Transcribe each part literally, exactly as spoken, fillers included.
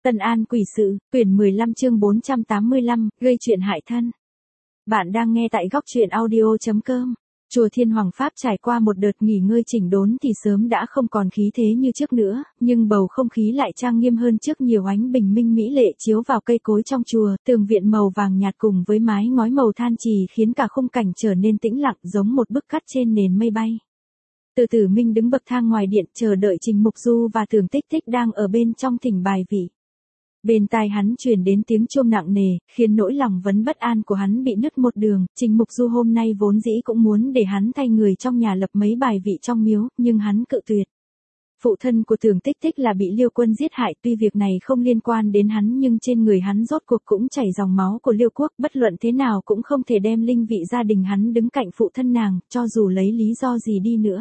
Tân An quỷ sự, quyển mười lăm chương bốn trăm tám mươi lăm, gây chuyện hại thân. Bạn đang nghe tại góc truyện audio chấm com. Chùa Thiên Hoàng Pháp trải qua một đợt nghỉ ngơi chỉnh đốn thì sớm đã không còn khí thế như trước nữa, nhưng bầu không khí lại trang nghiêm hơn trước nhiều, ánh bình minh mỹ lệ chiếu vào cây cối trong chùa, tường viện màu vàng nhạt cùng với mái ngói màu than trì khiến cả khung cảnh trở nên tĩnh lặng giống một bức cắt trên nền mây bay. Từ Tử Minh đứng bậc thang ngoài điện chờ đợi Trình Mục Du và Tưởng Tích Tích đang ở bên trong thỉnh bài vị. Bên tai hắn truyền đến tiếng chuông nặng nề, khiến nỗi lòng vấn bất an của hắn bị nứt một đường. Trình Mục Du hôm nay vốn dĩ cũng muốn để hắn thay người trong nhà lập mấy bài vị trong miếu, nhưng hắn cự tuyệt. Phụ thân của Tưởng Tích Tích là bị Liêu Quân giết hại, tuy việc này không liên quan đến hắn nhưng trên người hắn rốt cuộc cũng chảy dòng máu của Liêu Quốc, bất luận thế nào cũng không thể đem linh vị gia đình hắn đứng cạnh phụ thân nàng, cho dù lấy lý do gì đi nữa.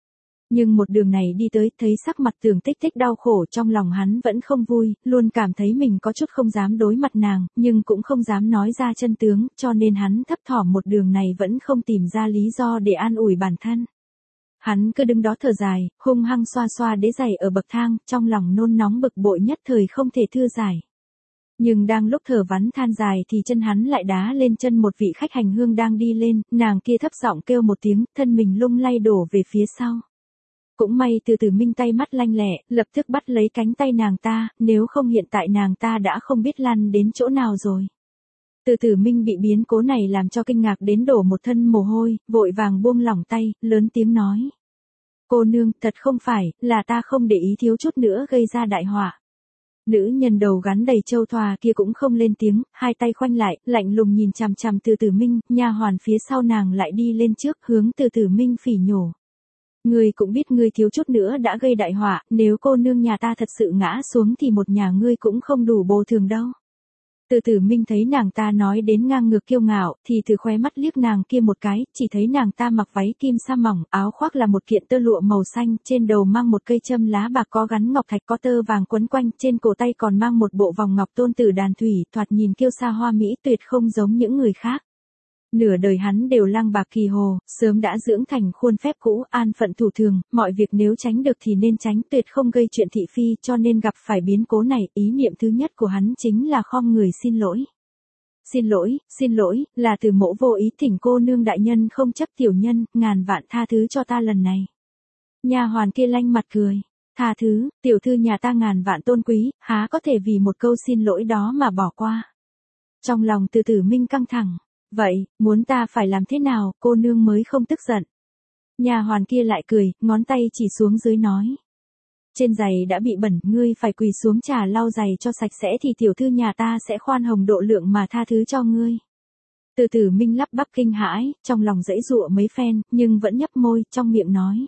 Nhưng một đường này đi tới, thấy sắc mặt Tưởng Tích Tích đau khổ, trong lòng hắn vẫn không vui, luôn cảm thấy mình có chút không dám đối mặt nàng, nhưng cũng không dám nói ra chân tướng, cho nên hắn thấp thỏm một đường này vẫn không tìm ra lý do để an ủi bản thân. Hắn cứ đứng đó thở dài, hung hăng xoa xoa đế giày ở bậc thang, trong lòng nôn nóng bực bội nhất thời không thể thư giải. Nhưng đang lúc thở vắn than dài thì chân hắn lại đá lên chân một vị khách hành hương đang đi lên, nàng kia thấp giọng kêu một tiếng, thân mình lung lay đổ về phía sau. Cũng may Từ Tử Minh tay mắt lanh lẹ, lập tức bắt lấy cánh tay nàng ta, nếu không hiện tại nàng ta đã không biết lăn đến chỗ nào rồi. Từ Tử Minh bị biến cố này làm cho kinh ngạc đến đổ một thân mồ hôi, vội vàng buông lỏng tay, lớn tiếng nói. Cô nương, thật không phải, là ta không để ý thiếu chút nữa gây ra đại họa. Nữ nhân đầu gắn đầy châu thoa kia cũng không lên tiếng, hai tay khoanh lại, lạnh lùng nhìn chằm chằm Từ Tử Minh, nha hoàn phía sau nàng lại đi lên trước, hướng Từ Tử Minh phỉ nhổ. Ngươi cũng biết ngươi thiếu chút nữa đã gây đại họa, nếu cô nương nhà ta thật sự ngã xuống thì một nhà ngươi cũng không đủ bồi thường đâu. Từ Tử Minh thấy nàng ta nói đến ngang ngược kiêu ngạo, thì từ khóe mắt liếc nàng kia một cái, chỉ thấy nàng ta mặc váy kim sa mỏng, áo khoác là một kiện tơ lụa màu xanh, trên đầu mang một cây châm lá bạc có gắn ngọc thạch có tơ vàng quấn quanh, trên cổ tay còn mang một bộ vòng ngọc tôn tử đàn thủy, thoạt nhìn kiêu sa hoa mỹ tuyệt không giống những người khác. Nửa đời hắn đều lang bạc kỳ hồ, sớm đã dưỡng thành khuôn phép cũ, an phận thủ thường, mọi việc nếu tránh được thì nên tránh, tuyệt không gây chuyện thị phi, cho nên gặp phải biến cố này, ý niệm thứ nhất của hắn chính là khom người xin lỗi. Xin lỗi, xin lỗi, là từ mỗ vô ý, thỉnh cô nương đại nhân không chấp tiểu nhân, ngàn vạn tha thứ cho ta lần này. Nha hoàn kia lanh mặt cười, tha thứ, tiểu thư nhà ta ngàn vạn tôn quý, há có thể vì một câu xin lỗi đó mà bỏ qua. Trong lòng Từ Tử Minh căng thẳng. Vậy, muốn ta phải làm thế nào, cô nương mới không tức giận? Nhà hoàn kia lại cười, ngón tay chỉ xuống dưới nói. Trên giày đã bị bẩn, ngươi phải quỳ xuống trà lau giày cho sạch sẽ thì tiểu thư nhà ta sẽ khoan hồng độ lượng mà tha thứ cho ngươi. Từ Tử Minh lắp bắp kinh hãi, trong lòng giãy giụa mấy phen, nhưng vẫn nhấp môi, trong miệng nói.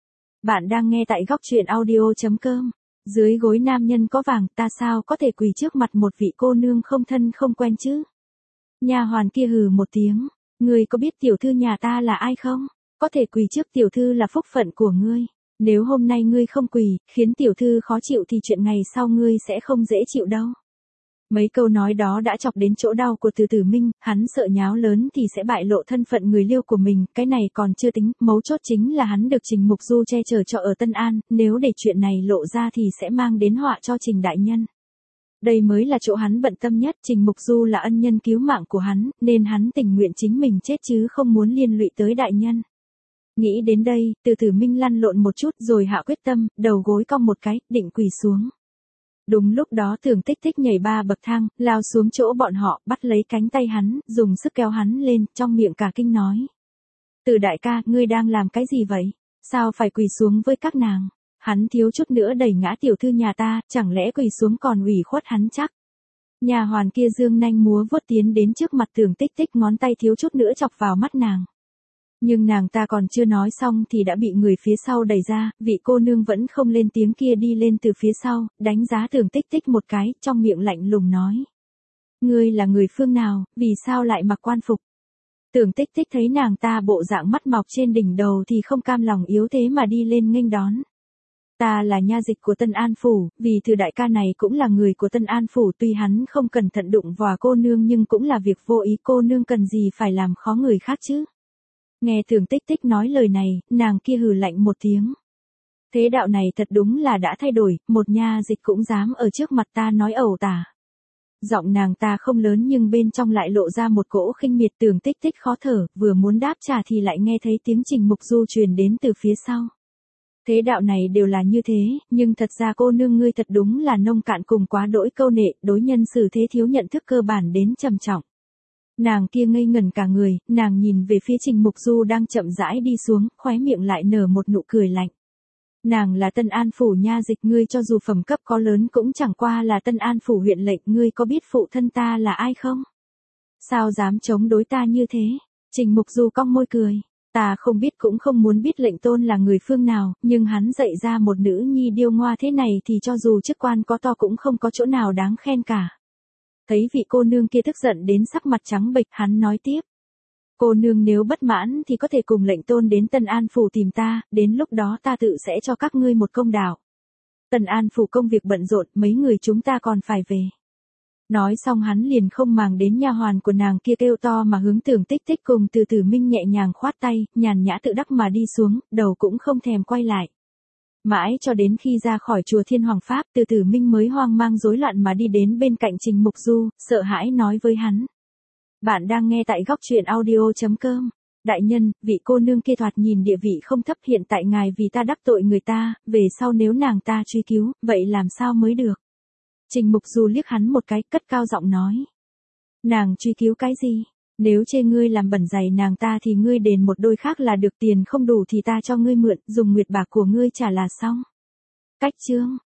Bạn đang nghe tại góc truyện audio chấm com. Dưới gối nam nhân có vàng, ta sao có thể quỳ trước mặt một vị cô nương không thân không quen chứ? Nha hoàn kia hừ một tiếng, ngươi có biết tiểu thư nhà ta là ai không? Có thể quỳ trước tiểu thư là phúc phận của ngươi. Nếu hôm nay ngươi không quỳ, khiến tiểu thư khó chịu thì chuyện ngày sau ngươi sẽ không dễ chịu đâu. Mấy câu nói đó đã chọc đến chỗ đau của Từ Tử Minh, hắn sợ nháo lớn thì sẽ bại lộ thân phận người Liêu của mình, cái này còn chưa tính, mấu chốt chính là hắn được Trình Mục Du che chở cho ở Tân An, nếu để chuyện này lộ ra thì sẽ mang đến họa cho Trình đại nhân. Đây mới là chỗ hắn bận tâm nhất, Trình Mục Du là ân nhân cứu mạng của hắn, nên hắn tình nguyện chính mình chết chứ không muốn liên lụy tới đại nhân. Nghĩ đến đây, Từ Tử Minh lăn lộn một chút rồi hạ quyết tâm, đầu gối cong một cái, định quỳ xuống. Đúng lúc đó Tưởng Tích Tích nhảy ba bậc thang, lao xuống chỗ bọn họ, bắt lấy cánh tay hắn, dùng sức kéo hắn lên, trong miệng cả kinh nói. Từ đại ca, ngươi đang làm cái gì vậy? Sao phải quỳ xuống với các nàng? Hắn thiếu chút nữa đẩy ngã tiểu thư nhà ta, chẳng lẽ quỳ xuống còn ủy khuất hắn chắc? Nhà hoàn kia dương nanh múa vuốt tiến đến trước mặt Tưởng Tích Tích, ngón tay thiếu chút nữa chọc vào mắt nàng. Nhưng nàng ta còn chưa nói xong thì đã bị người phía sau đẩy ra, vị cô nương vẫn không lên tiếng kia đi lên từ phía sau, đánh giá Tưởng Tích Tích một cái, trong miệng lạnh lùng nói. Ngươi là người phương nào, vì sao lại mặc quan phục? Tưởng Tích Tích thấy nàng ta bộ dạng mắt mọc trên đỉnh đầu thì không cam lòng yếu thế mà đi lên nghênh đón. Ta là nha dịch của Tân An Phủ, vì Từ đại ca này cũng là người của Tân An Phủ, tuy hắn không cẩn thận đụng vào cô nương nhưng cũng là việc vô ý, cô nương cần gì phải làm khó người khác chứ. Nghe Tưởng Tích Tích nói lời này, nàng kia hừ lạnh một tiếng. Thế đạo này thật đúng là đã thay đổi, một nha dịch cũng dám ở trước mặt ta nói ẩu tả. Giọng nàng ta không lớn nhưng bên trong lại lộ ra một cỗ khinh miệt. Tường Tích Tích khó thở, vừa muốn đáp trả thì lại nghe thấy tiếng Trình Mục Du truyền đến từ phía sau. Thế đạo này đều là như thế, nhưng thật ra cô nương ngươi thật đúng là nông cạn cùng quá đỗi câu nệ, đối nhân xử thế thiếu nhận thức cơ bản đến trầm trọng. Nàng kia ngây ngẩn cả người, nàng nhìn về phía Trình Mục Du đang chậm rãi đi xuống, khóe miệng lại nở một nụ cười lạnh. Nàng là Tân An Phủ nha dịch, ngươi cho dù phẩm cấp có lớn cũng chẳng qua là Tân An Phủ huyện lệnh, ngươi có biết phụ thân ta là ai không? Sao dám chống đối ta như thế? Trình Mục Du cong môi cười. Ta không biết cũng không muốn biết lệnh tôn là người phương nào, nhưng hắn dạy ra một nữ nhi điêu ngoa thế này thì cho dù chức quan có to cũng không có chỗ nào đáng khen cả. Thấy vị cô nương kia tức giận đến sắc mặt trắng bệch, hắn nói tiếp. Cô nương nếu bất mãn thì có thể cùng lệnh tôn đến Tân An Phủ tìm ta, đến lúc đó ta tự sẽ cho các ngươi một công đạo. Tân An Phủ công việc bận rộn, mấy người chúng ta còn phải về. Nói xong hắn liền không màng đến nha hoàn của nàng kia kêu to mà hướng Tưởng Tích Tích cùng Từ Tử Minh nhẹ nhàng khoát tay, nhàn nhã tự đắc mà đi xuống, đầu cũng không thèm quay lại. Mãi cho đến khi ra khỏi chùa Thiên Hoàng Pháp, Từ Tử Minh mới hoang mang rối loạn mà đi đến bên cạnh Trình Mục Du, sợ hãi nói với hắn. Bạn đang nghe tại góc truyện audio chấm com. Đại nhân, vị cô nương kia thoạt nhìn địa vị không thấp, hiện tại ngài vì ta đắc tội người ta, về sau nếu nàng ta truy cứu, vậy làm sao mới được? Trình Mục Du liếc hắn một cái, cất cao giọng nói. Nàng truy cứu cái gì? Nếu chê ngươi làm bẩn giày nàng ta thì ngươi đền một đôi khác là được, tiền không đủ thì ta cho ngươi mượn, dùng nguyệt bạc của ngươi trả là xong. Cách chương.